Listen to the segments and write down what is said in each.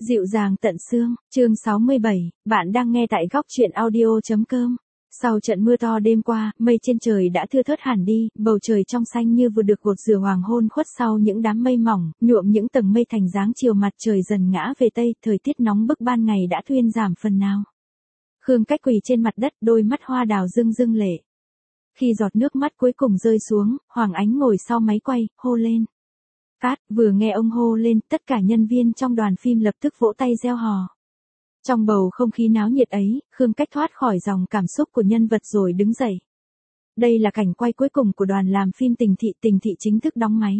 Dịu dàng tận xương, chương 67, bạn đang nghe tại góc truyện audio.com. Sau trận mưa to đêm qua, mây trên trời đã thưa thớt hẳn đi, bầu trời trong xanh như vừa được gột rửa hoàng hôn khuất sau những đám mây mỏng, nhuộm những tầng mây thành dáng chiều, mặt trời dần ngã về tây, thời tiết nóng bức ban ngày đã thuyên giảm phần nào. Khương Cách quỳ trên mặt đất, đôi mắt hoa đào rưng rưng lệ. Khi giọt nước mắt cuối cùng rơi xuống, Hoàng Ánh ngồi sau máy quay, hô lên. Cát, vừa nghe ông hô lên, tất cả nhân viên trong đoàn phim lập tức vỗ tay reo hò. Trong bầu không khí náo nhiệt ấy, Khương Cách thoát khỏi dòng cảm xúc của nhân vật rồi đứng dậy. Đây là cảnh quay cuối cùng của đoàn làm phim Tình Thị chính thức đóng máy.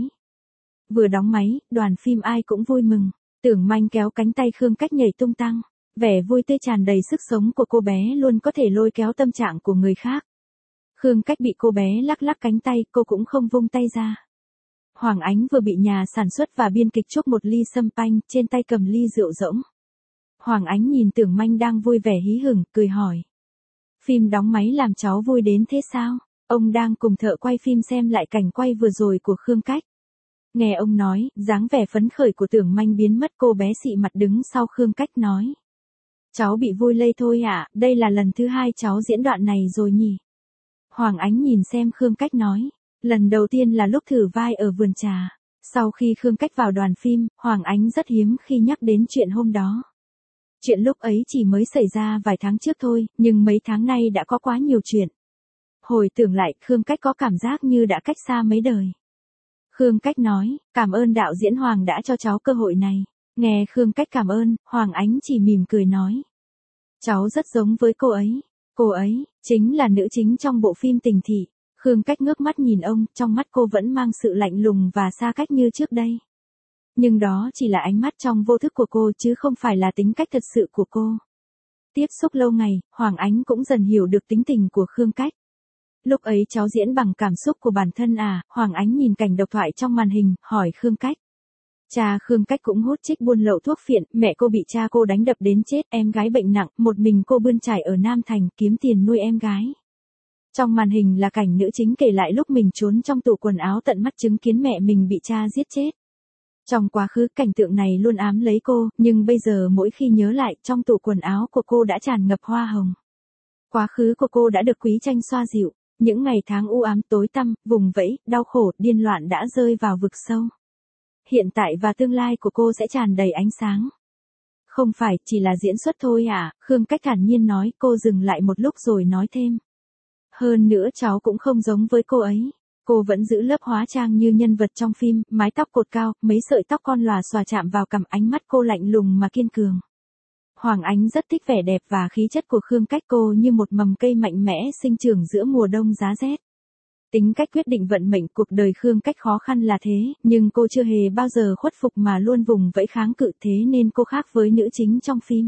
Vừa đóng máy, đoàn phim ai cũng vui mừng. Tưởng Manh kéo cánh tay Khương Cách nhảy tung tăng. Vẻ vui tươi tràn đầy sức sống của cô bé luôn có thể lôi kéo tâm trạng của người khác. Khương Cách bị cô bé lắc lắc cánh tay, cô cũng không vung tay ra. Hoàng Ánh vừa bị nhà sản xuất và biên kịch chúc một ly sâm panh, trên tay cầm ly rượu rỗng. Hoàng Ánh nhìn Tưởng Manh đang vui vẻ hí hửng, cười hỏi. Phim đóng máy làm cháu vui đến thế sao? Ông đang cùng thợ quay phim xem lại cảnh quay vừa rồi của Khương Cách. Nghe ông nói, dáng vẻ phấn khởi của Tưởng Manh biến mất, cô bé xị mặt đứng sau Khương Cách nói. Cháu bị vui lây thôi ạ, đây là lần thứ 2 cháu diễn đoạn này rồi nhỉ? Hoàng Ánh nhìn xem Khương Cách nói. Lần đầu tiên là lúc thử vai ở vườn trà. Sau khi Khương Cách vào đoàn phim, Hoàng Ánh rất hiếm khi nhắc đến chuyện hôm đó. Chuyện lúc ấy chỉ mới xảy ra vài tháng trước thôi, nhưng mấy tháng nay đã có quá nhiều chuyện. Hồi tưởng lại, Khương Cách có cảm giác như đã cách xa mấy đời. Khương Cách nói, cảm ơn đạo diễn Hoàng đã cho cháu cơ hội này. Nghe Khương Cách cảm ơn, Hoàng Ánh chỉ mỉm cười nói. Cháu rất giống với cô ấy. Cô ấy, chính là nữ chính trong bộ phim Tình Thị. Khương Cách ngước mắt nhìn ông, trong mắt cô vẫn mang sự lạnh lùng và xa cách như trước đây. Nhưng đó chỉ là ánh mắt trong vô thức của cô chứ không phải là tính cách thật sự của cô. Tiếp xúc lâu ngày, Hoàng Ánh cũng dần hiểu được tính tình của Khương Cách. Lúc ấy cháu diễn bằng cảm xúc của bản thân à? Hoàng Ánh nhìn cảnh độc thoại trong màn hình, hỏi Khương Cách. Cha Khương Cách cũng hút chích buôn lậu thuốc phiện, mẹ cô bị cha cô đánh đập đến chết, em gái bệnh nặng, một mình cô bươn chải ở Nam Thành kiếm tiền nuôi em gái. Trong màn hình là cảnh nữ chính kể lại lúc mình trốn trong tủ quần áo tận mắt chứng kiến mẹ mình bị cha giết chết. Trong quá khứ cảnh tượng này luôn ám lấy cô, nhưng bây giờ mỗi khi nhớ lại, trong tủ quần áo của cô đã tràn ngập hoa hồng. Quá khứ của cô đã được Quý Tranh xoa dịu, những ngày tháng u ám tối tăm, vùng vẫy, đau khổ, điên loạn đã rơi vào vực sâu. Hiện tại và tương lai của cô sẽ tràn đầy ánh sáng. Không phải chỉ là diễn xuất thôi à? Khương Cách thản nhiên nói. Cô dừng lại một lúc rồi nói thêm. Hơn nữa cháu cũng không giống với cô ấy. Cô vẫn giữ lớp hóa trang như nhân vật trong phim, mái tóc cột cao, mấy sợi tóc con lòa xòa chạm vào cằm, ánh mắt cô lạnh lùng mà kiên cường. Hoàng Ánh rất thích vẻ đẹp và khí chất của Khương Cách, cô như một mầm cây mạnh mẽ sinh trưởng giữa mùa đông giá rét. Tính cách quyết định vận mệnh, cuộc đời Khương Cách khó khăn là thế, nhưng cô chưa hề bao giờ khuất phục mà luôn vùng vẫy kháng cự, thế nên cô khác với nữ chính trong phim.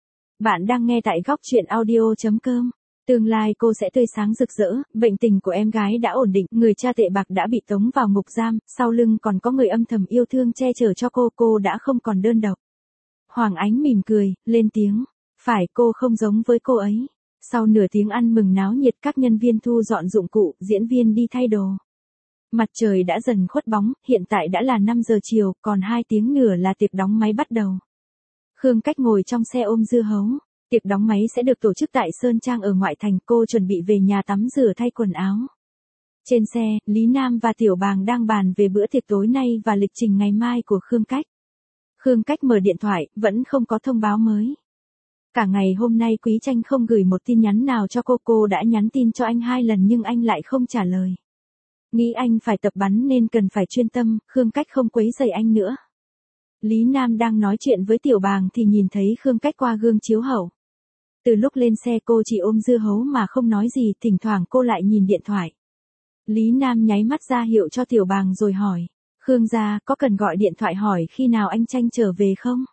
Bạn đang nghe tại góc truyện audio.com. Tương lai cô sẽ tươi sáng rực rỡ, bệnh tình của em gái đã ổn định, người cha tệ bạc đã bị tống vào ngục giam, sau lưng còn có người âm thầm yêu thương che chở cho cô đã không còn đơn độc. Hoàng Ánh mỉm cười, lên tiếng, phải, cô không giống với cô ấy. Sau nửa tiếng ăn mừng náo nhiệt, các nhân viên thu dọn dụng cụ, diễn viên đi thay đồ. Mặt trời đã dần khuất bóng, hiện tại đã là 5 giờ chiều, còn 2 tiếng nữa là tiệc đóng máy bắt đầu. Khương Cách ngồi trong xe ôm dưa hấu. Tiệc đóng máy sẽ được tổ chức tại Sơn Trang ở ngoại thành, cô chuẩn bị về nhà tắm rửa thay quần áo. Trên xe, Lý Nam và Tiểu Bàng đang bàn về bữa tiệc tối nay và lịch trình ngày mai của Khương Cách. Khương Cách mở điện thoại, vẫn không có thông báo mới. Cả ngày hôm nay Quý Tranh không gửi một tin nhắn nào cho cô đã nhắn tin cho anh 2 lần nhưng anh lại không trả lời. Nghĩ anh phải tập bắn nên cần phải chuyên tâm, Khương Cách không quấy rầy anh nữa. Lý Nam đang nói chuyện với Tiểu Bàng thì nhìn thấy Khương Cách qua gương chiếu hậu. Từ lúc lên xe cô chỉ ôm dưa hấu mà không nói gì, thỉnh thoảng cô lại nhìn điện thoại. Lý Nam nháy mắt ra hiệu cho Tiểu Bàng rồi hỏi. Khương gia, có cần gọi điện thoại hỏi khi nào anh Tranh trở về không?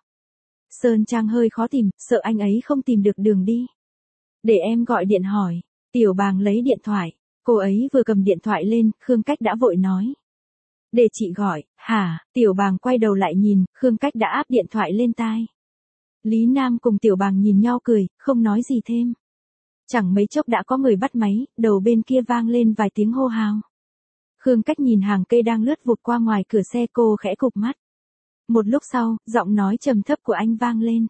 Sơn Trang hơi khó tìm, sợ anh ấy không tìm được đường đi. Để em gọi điện hỏi. Tiểu Bàng lấy điện thoại. Cô ấy vừa cầm điện thoại lên, Khương Cách đã vội nói. Để chị gọi, hả? Tiểu Bàng quay đầu lại nhìn, Khương Cách đã áp điện thoại lên tai. Lý Nam cùng Tiểu Bàng nhìn nhau cười, không nói gì thêm. Chẳng mấy chốc đã có người bắt máy, đầu bên kia vang lên vài tiếng hô hào. Khương Cách nhìn hàng cây đang lướt vụt qua ngoài cửa xe, cô khẽ cụp mắt. Một lúc sau, giọng nói trầm thấp của anh vang lên.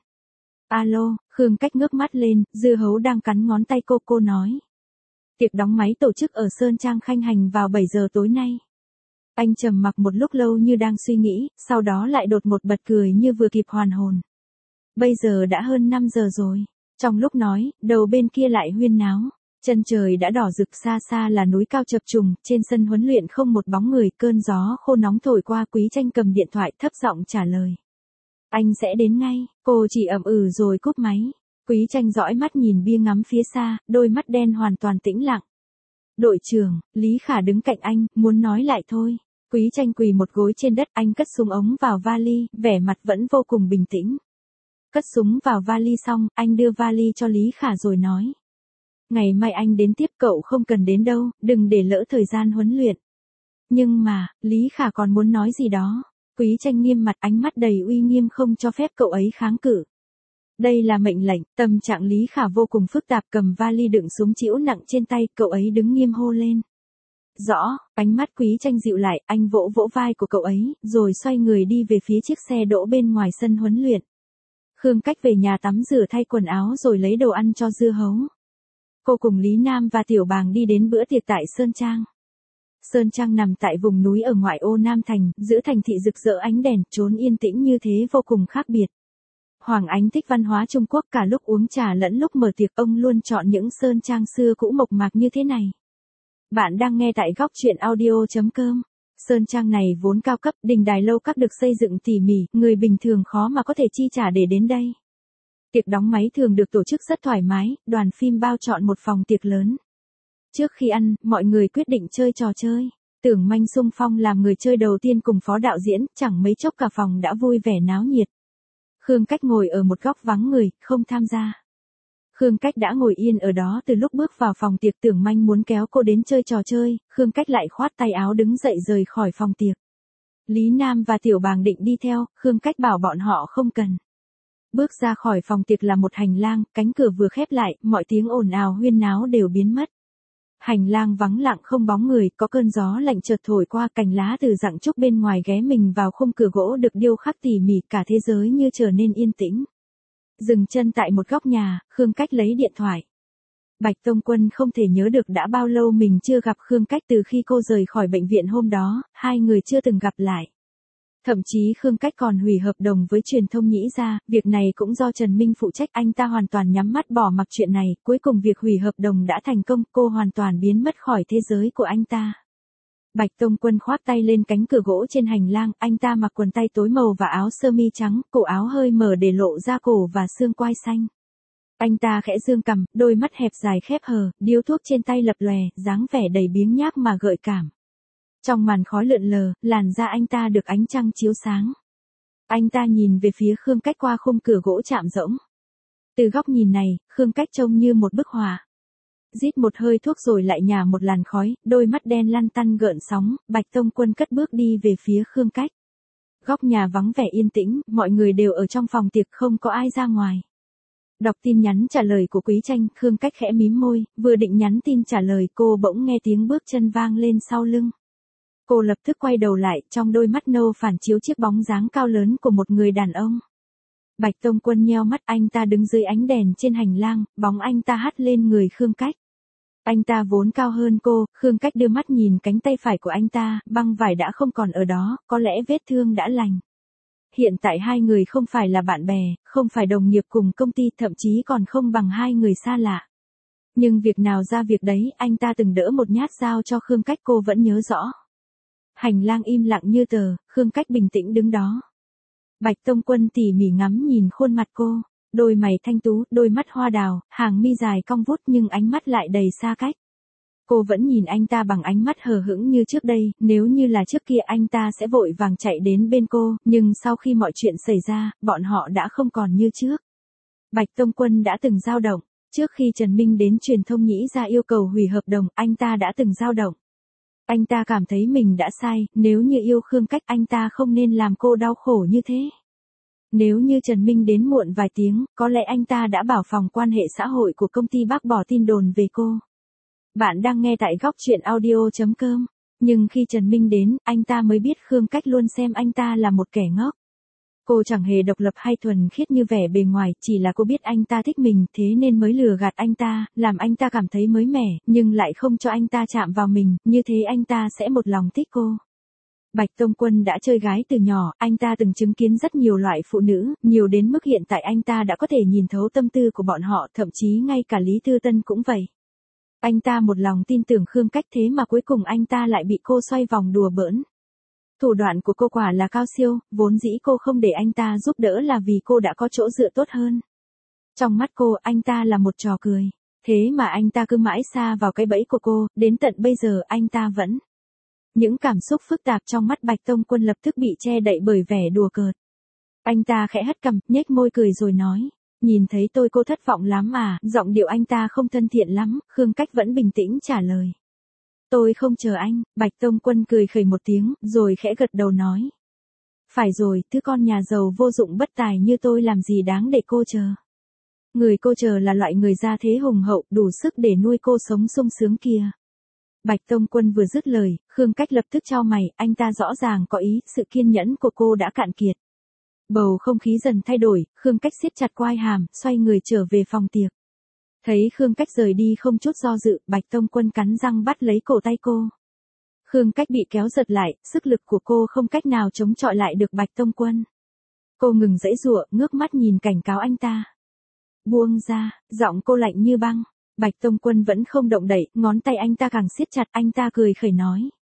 Alo, Khương Cách ngước mắt lên, dưa hấu đang cắn ngón tay cô nói. Tiệc đóng máy tổ chức ở Sơn Trang Khanh Hành vào 7 giờ tối nay. Anh trầm mặc một lúc lâu như đang suy nghĩ, sau đó lại đột một bật cười như vừa kịp hoàn hồn. Bây giờ đã hơn 5 giờ rồi. Trong lúc nói, đầu bên kia lại huyên náo. Chân trời đã đỏ rực, xa xa là núi cao chập trùng, trên sân huấn luyện không một bóng người, cơn gió khô nóng thổi qua. Quý Tranh cầm điện thoại thấp giọng trả lời. Anh sẽ đến ngay, cô chỉ ậm ừ rồi cúp máy. Quý Tranh dõi mắt nhìn bia ngắm phía xa, đôi mắt đen hoàn toàn tĩnh lặng. Đội trưởng, Lý Khả đứng cạnh anh, muốn nói lại thôi. Quý Tranh quỳ một gối trên đất, anh cất súng ống vào vali, vẻ mặt vẫn vô cùng bình tĩnh. Cất súng vào vali xong, anh đưa vali cho Lý Khả rồi nói. Ngày mai anh đến tiếp, cậu không cần đến đâu, đừng để lỡ thời gian huấn luyện. Nhưng mà, Lý Khả còn muốn nói gì đó. Quý Tranh nghiêm mặt, ánh mắt đầy uy nghiêm, không cho phép cậu ấy kháng cự. Đây là mệnh lệnh. Tâm trạng Lý Khả vô cùng phức tạp, cầm vali đựng súng chĩu nặng trên tay, cậu ấy đứng nghiêm hô lên. Rõ, ánh mắt Quý Tranh dịu lại, anh vỗ vỗ vai của cậu ấy, rồi xoay người đi về phía chiếc xe đỗ bên ngoài sân huấn luyện. Khương Cách về nhà tắm rửa thay quần áo rồi lấy đồ ăn cho dưa hấu. Cô cùng Lý Nam và Tiểu Bàng đi đến bữa tiệc tại Sơn Trang. Sơn Trang nằm tại vùng núi ở ngoại ô Nam Thành, giữa thành thị rực rỡ ánh đèn, trốn yên tĩnh như thế vô cùng khác biệt. Hoàng Ánh thích văn hóa Trung Quốc, cả lúc uống trà lẫn lúc mở tiệc ông luôn chọn những Sơn Trang xưa cũ mộc mạc như thế này. Bạn đang nghe tại góc truyện audio.com. Sơn Trang này vốn cao cấp, đình đài lâu các được xây dựng tỉ mỉ, người bình thường khó mà có thể chi trả để đến đây. Tiệc đóng máy thường được tổ chức rất thoải mái, đoàn phim bao trọn một phòng tiệc lớn. Trước khi ăn, mọi người quyết định chơi trò chơi. Tưởng Manh xung phong làm người chơi đầu tiên cùng phó đạo diễn, chẳng mấy chốc cả phòng đã vui vẻ náo nhiệt. Khương Cách ngồi ở một góc vắng người, không tham gia. Khương Cách đã ngồi yên ở đó từ lúc bước vào phòng tiệc. Tưởng Manh muốn kéo cô đến chơi trò chơi, Khương Cách lại khoát tay áo đứng dậy rời khỏi phòng tiệc. Lý Nam và Tiểu Bàng định đi theo, Khương Cách bảo bọn họ không cần. Bước ra khỏi phòng tiệc là một hành lang, cánh cửa vừa khép lại, mọi tiếng ồn ào huyên náo đều biến mất. Hành lang vắng lặng không bóng người, có cơn gió lạnh chợt thổi qua, cành lá từ rặng trúc bên ngoài ghé mình vào khung cửa gỗ được điêu khắc tỉ mỉ, cả thế giới như trở nên yên tĩnh. Dừng chân tại một góc nhà, Khương Cách lấy điện thoại. Bạch Tông Quân không thể nhớ được đã bao lâu mình chưa gặp Khương Cách, từ khi cô rời khỏi bệnh viện hôm đó, hai người chưa từng gặp lại. Thậm chí Khương Cách còn hủy hợp đồng với truyền thông Nhĩ Gia, việc này cũng do Trần Minh phụ trách, anh ta hoàn toàn nhắm mắt bỏ mặc chuyện này, cuối cùng việc hủy hợp đồng đã thành công, cô hoàn toàn biến mất khỏi thế giới của anh ta. Bạch Tông Quân khoác tay lên cánh cửa gỗ trên hành lang, anh ta mặc quần tây tối màu và áo sơ mi trắng, cổ áo hơi mở để lộ ra cổ và xương quai xanh. Anh ta khẽ dương cằm, đôi mắt hẹp dài khép hờ, điếu thuốc trên tay lập lòe, dáng vẻ đầy biếng nhác mà gợi cảm. Trong màn khói lượn lờ, làn da anh ta được ánh trăng chiếu sáng. Anh ta nhìn về phía Khương Cách qua khung cửa gỗ chạm rỗng. Từ góc nhìn này, Khương Cách trông như một bức họa. Rít một hơi thuốc rồi lại nhả một làn khói, đôi mắt đen lăn tăn gợn sóng, Bạch Tông Quân cất bước đi về phía Khương Cách. Góc nhà vắng vẻ yên tĩnh, mọi người đều ở trong phòng tiệc, không có ai ra ngoài. Đọc tin nhắn trả lời của Quý Tranh, Khương Cách khẽ mím môi, vừa định nhắn tin trả lời cô bỗng nghe tiếng bước chân vang lên sau lưng. Cô lập tức quay đầu lại, trong đôi mắt nâu phản chiếu chiếc bóng dáng cao lớn của một người đàn ông. Bạch Tông Quân nheo mắt, anh ta đứng dưới ánh đèn trên hành lang, bóng anh ta hắt lên người Khương Cách. Anh ta vốn cao hơn cô, Khương Cách đưa mắt nhìn cánh tay phải của anh ta, băng vải đã không còn ở đó, có lẽ vết thương đã lành. Hiện tại hai người không phải là bạn bè, không phải đồng nghiệp cùng công ty, thậm chí còn không bằng hai người xa lạ. Nhưng việc nào ra việc đấy, anh ta từng đỡ một nhát dao cho Khương Cách, cô vẫn nhớ rõ. Hành lang im lặng như tờ, Khương Cách bình tĩnh đứng đó. Bạch Tông Quân tỉ mỉ ngắm nhìn khuôn mặt cô, đôi mày thanh tú, đôi mắt hoa đào, hàng mi dài cong vút nhưng ánh mắt lại đầy xa cách. Cô vẫn nhìn anh ta bằng ánh mắt hờ hững như trước đây, nếu như là trước kia anh ta sẽ vội vàng chạy đến bên cô, nhưng sau khi mọi chuyện xảy ra, bọn họ đã không còn như trước. Bạch Tông Quân đã từng dao động, trước khi Trần Minh đến truyền thông Nhĩ Gia yêu cầu hủy hợp đồng, anh ta đã từng dao động. Anh ta cảm thấy mình đã sai, nếu như yêu Khương Cách anh ta không nên làm cô đau khổ như thế. Nếu như Trần Minh đến muộn vài tiếng, có lẽ anh ta đã bảo phòng quan hệ xã hội của công ty bác bỏ tin đồn về cô. Bạn đang nghe tại góc truyện audio.com. Nhưng khi Trần Minh đến, anh ta mới biết Khương Cách luôn xem anh ta là một kẻ ngốc. Cô chẳng hề độc lập hay thuần khiết như vẻ bề ngoài, chỉ là cô biết anh ta thích mình, thế nên mới lừa gạt anh ta, làm anh ta cảm thấy mới mẻ, nhưng lại không cho anh ta chạm vào mình, như thế anh ta sẽ một lòng thích cô. Bạch Tông Quân đã chơi gái từ nhỏ, anh ta từng chứng kiến rất nhiều loại phụ nữ, nhiều đến mức hiện tại anh ta đã có thể nhìn thấu tâm tư của bọn họ, thậm chí ngay cả Lý Tư Tân cũng vậy. Anh ta một lòng tin tưởng Khương Cách, thế mà cuối cùng anh ta lại bị cô xoay vòng đùa bỡn. Thủ đoạn của cô quả là cao siêu, vốn dĩ cô không để anh ta giúp đỡ là vì cô đã có chỗ dựa tốt hơn. Trong mắt cô, anh ta là một trò cười. Thế mà anh ta cứ mãi sa vào cái bẫy của cô, đến tận bây giờ anh ta vẫn. Những cảm xúc phức tạp trong mắt Bạch Tông Quân lập tức bị che đậy bởi vẻ đùa cợt. Anh ta khẽ hất cằm, nhếch môi cười rồi nói. Nhìn thấy tôi cô thất vọng lắm à, giọng điệu anh ta không thân thiện lắm, Khương Cách vẫn bình tĩnh trả lời. Tôi không chờ anh, Bạch Tông Quân cười khẩy một tiếng, rồi khẽ gật đầu nói. Phải rồi, thứ con nhà giàu vô dụng bất tài như tôi làm gì đáng để cô chờ. Người cô chờ là loại người gia thế hùng hậu, đủ sức để nuôi cô sống sung sướng kia. Bạch Tông Quân vừa dứt lời, Khương Cách lập tức chau mày, anh ta rõ ràng có ý, sự kiên nhẫn của cô đã cạn kiệt. Bầu không khí dần thay đổi, Khương Cách siết chặt quai hàm, xoay người trở về phòng tiệc. Thấy Khương Cách rời đi không chút do dự, Bạch Tông Quân cắn răng bắt lấy cổ tay cô. Khương Cách bị kéo giật lại, sức lực của cô không cách nào chống chọi lại được Bạch Tông Quân. Cô ngừng giãy giụa, ngước mắt nhìn cảnh cáo anh ta. Buông ra, giọng cô lạnh như băng. Bạch Tông Quân vẫn không động đậy, ngón tay anh ta càng siết chặt, anh ta cười khẩy nói.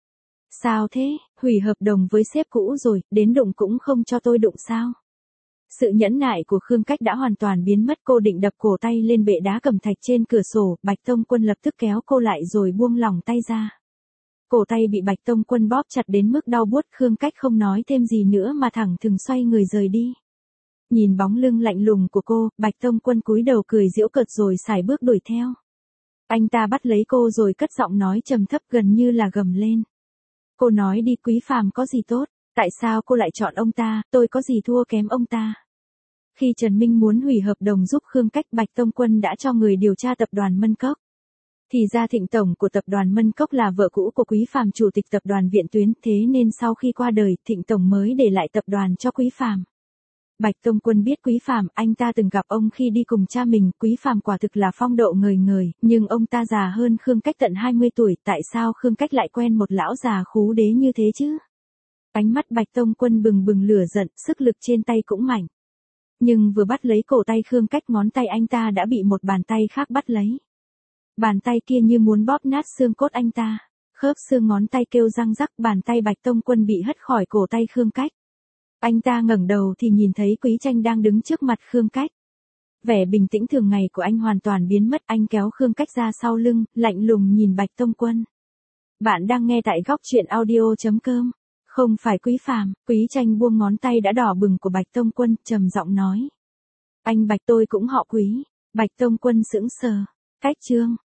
Sao thế, hủy hợp đồng với sếp cũ rồi, đến đụng cũng không cho tôi đụng sao? Sự nhẫn nại của Khương Cách đã hoàn toàn biến mất, cô định đập cổ tay lên bệ đá cẩm thạch trên cửa sổ, Bạch Tông Quân lập tức kéo cô lại rồi buông lỏng tay ra. Cổ tay bị Bạch Tông Quân bóp chặt đến mức đau buốt, Khương Cách không nói thêm gì nữa mà thẳng thừng xoay người rời đi. Nhìn bóng lưng lạnh lùng của cô, Bạch Tông Quân cúi đầu cười giễu cợt rồi sải bước đuổi theo. Anh ta bắt lấy cô rồi cất giọng nói trầm thấp gần như là gầm lên. Cô nói đi, Quý Phàm có gì tốt, tại sao cô lại chọn ông ta, tôi có gì thua kém ông ta. Khi Trần Minh muốn hủy hợp đồng giúp Khương Cách, Bạch Tông Quân đã cho người điều tra tập đoàn Mân Cốc. Thì ra Thịnh tổng của tập đoàn Mân Cốc là vợ cũ của Quý Phàm, chủ tịch tập đoàn Viện Tuyến, thế nên sau khi qua đời, Thịnh tổng mới để lại tập đoàn cho Quý Phàm. Bạch Tông Quân biết Quý Phàm, anh ta từng gặp ông khi đi cùng cha mình, Quý Phàm quả thực là phong độ ngời ngời, nhưng ông ta già hơn Khương Cách tận 20 tuổi, tại sao Khương Cách lại quen một lão già khú đế như thế chứ? Ánh mắt Bạch Tông Quân bừng bừng lửa giận, sức lực trên tay cũng mạnh. Nhưng vừa bắt lấy cổ tay Khương Cách, ngón tay anh ta đã bị một bàn tay khác bắt lấy. Bàn tay kia như muốn bóp nát xương cốt anh ta, khớp xương ngón tay kêu răng rắc, bàn tay Bạch Tông Quân bị hất khỏi cổ tay Khương Cách. Anh ta ngẩng đầu thì nhìn thấy Quý Tranh đang đứng trước mặt Khương Cách. Vẻ bình tĩnh thường ngày của anh hoàn toàn biến mất, anh kéo Khương Cách ra sau lưng, lạnh lùng nhìn Bạch Tông Quân. Bạn đang nghe tại góc truyện audio.com. Không phải Quý Phàm. Quý Tranh buông ngón tay đã đỏ bừng của Bạch Tông Quân, trầm giọng nói. Anh Bạch, tôi cũng họ Quý. Bạch Tông Quân sững sờ. Cách chương.